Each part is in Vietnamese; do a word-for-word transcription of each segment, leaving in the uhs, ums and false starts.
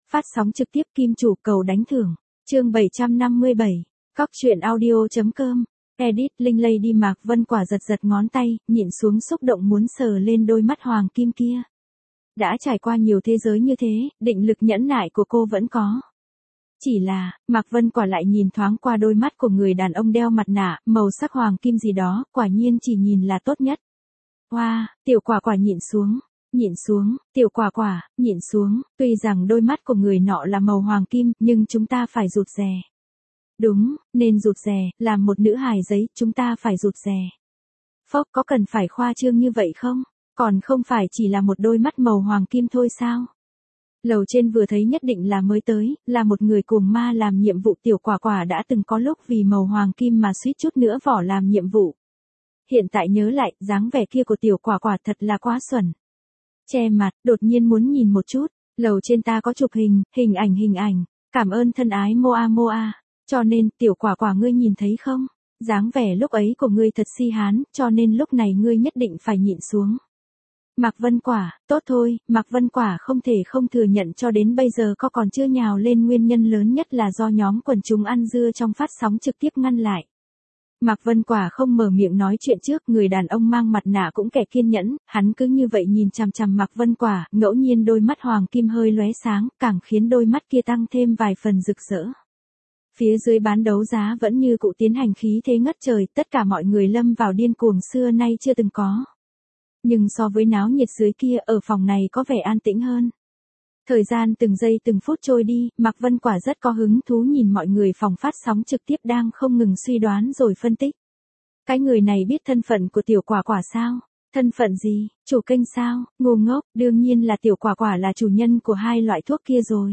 Phát sóng trực tiếp Kim Chủ cầu đánh thưởng. Chương bảy trăm năm mươi bảy. Cóc truyện audio chấm com. Edit Linh Lady Mạc Vân Quả giật giật ngón tay, nhịn xuống xúc động muốn sờ lên đôi mắt hoàng kim kia. Đã trải qua nhiều thế giới như thế, định lực nhẫn nại của cô vẫn có. Chỉ là, Mạc Vân Quả lại nhìn thoáng qua đôi mắt của người đàn ông đeo mặt nạ, màu sắc hoàng kim gì đó, quả nhiên chỉ nhìn là tốt nhất. Hoa, wow, tiểu quả quả nhịn xuống. Nhịn xuống, tiểu quả quả, nhịn xuống, tuy rằng đôi mắt của người nọ là màu hoàng kim, nhưng chúng ta phải rụt rè. Đúng, nên rụt rè, làm một nữ hài giấy, chúng ta phải rụt rè. Phốc, có cần phải khoa trương như vậy không? Còn không phải chỉ là một đôi mắt màu hoàng kim thôi sao? Lầu trên vừa thấy nhất định là mới tới, là một người cuồng ma làm nhiệm vụ tiểu quả quả đã từng có lúc vì màu hoàng kim mà suýt chút nữa vỏ làm nhiệm vụ. Hiện tại nhớ lại, dáng vẻ kia của tiểu quả quả thật là quá xuẩn. Che mặt, đột nhiên muốn nhìn một chút, lầu trên ta có chụp hình, hình ảnh hình ảnh, cảm ơn thân ái Moa Moa, cho nên, tiểu quả quả ngươi nhìn thấy không? Dáng vẻ lúc ấy của ngươi thật si hán, cho nên lúc này ngươi nhất định phải nhịn xuống. Mạc Vân Quả, tốt thôi, Mạc Vân Quả không thể không thừa nhận cho đến bây giờ có còn chưa nhào lên nguyên nhân lớn nhất là do nhóm quần chúng ăn dưa trong phát sóng trực tiếp ngăn lại. Mạc Vân Quả không mở miệng nói chuyện trước, người đàn ông mang mặt nạ cũng kẻ kiên nhẫn, hắn cứ như vậy nhìn chằm chằm Mạc Vân Quả, ngẫu nhiên đôi mắt hoàng kim hơi lóe sáng, càng khiến đôi mắt kia tăng thêm vài phần rực rỡ. Phía dưới bán đấu giá vẫn như cũ tiến hành khí thế ngất trời, tất cả mọi người lâm vào điên cuồng xưa nay chưa từng có. Nhưng so với náo nhiệt dưới kia, ở phòng này có vẻ an tĩnh hơn. Thời gian từng giây từng phút trôi đi, Mạc Vân Quả rất có hứng thú nhìn mọi người phòng phát sóng trực tiếp đang không ngừng suy đoán rồi phân tích. Cái người này biết thân phận của tiểu quả quả sao? Thân phận gì? Chủ kênh sao? Ngu ngốc, đương nhiên là tiểu quả quả là chủ nhân của hai loại thuốc kia rồi.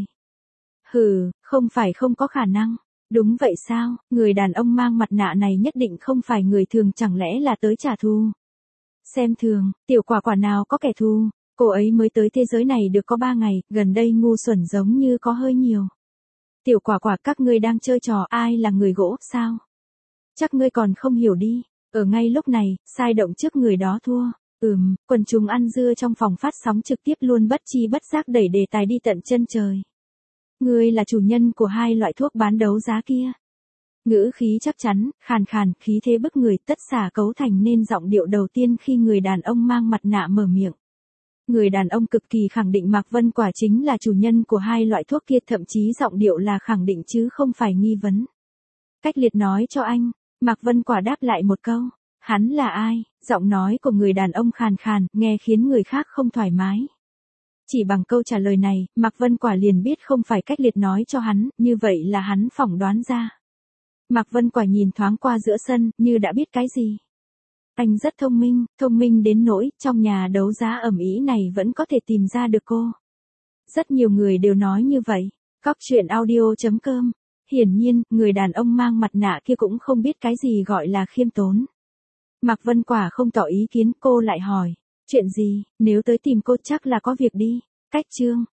Hừ, không phải không có khả năng. Đúng vậy sao? Người đàn ông mang mặt nạ này nhất định không phải người thường, chẳng lẽ là tới trả thù? Xem thường, tiểu quả quả nào có kẻ thù? Cô ấy mới tới thế giới này được có ba ngày, gần đây ngu xuẩn giống như có hơi nhiều. Tiểu quả quả, các ngươi đang chơi trò ai là người gỗ, sao? Chắc ngươi còn không hiểu đi. Ở ngay lúc này, sai động trước người đó thua. Ừm, quần chúng ăn dưa trong phòng phát sóng trực tiếp luôn bất chi bất giác đẩy đề tài đi tận chân trời. Ngươi là chủ nhân của hai loại thuốc bán đấu giá kia. Ngữ khí chắc chắn, khàn khàn, khí thế bức người, tất xả cấu thành nên giọng điệu đầu tiên khi người đàn ông mang mặt nạ mở miệng. Người đàn ông cực kỳ khẳng định Mạc Vân Quả chính là chủ nhân của hai loại thuốc kia, thậm chí giọng điệu là khẳng định chứ không phải nghi vấn. Cách liệt nói cho anh, Mạc Vân Quả đáp lại một câu, hắn là ai? Giọng nói của người đàn ông khàn khàn, nghe khiến người khác không thoải mái. Chỉ bằng câu trả lời này, Mạc Vân Quả liền biết không phải cách liệt nói cho hắn, như vậy là hắn phỏng đoán ra. Mạc Vân Quả nhìn thoáng qua giữa sân, như đã biết cái gì. Anh rất thông minh, thông minh đến nỗi, trong nhà đấu giá ầm ĩ này vẫn có thể tìm ra được cô. Rất nhiều người đều nói như vậy. Cóc truyện audio chấm com. Hiển nhiên, người đàn ông mang mặt nạ kia cũng không biết cái gì gọi là khiêm tốn. Mạc Vân Quả không tỏ ý kiến, cô lại hỏi. Chuyện gì, nếu tới tìm cô chắc là có việc đi. Cách chương.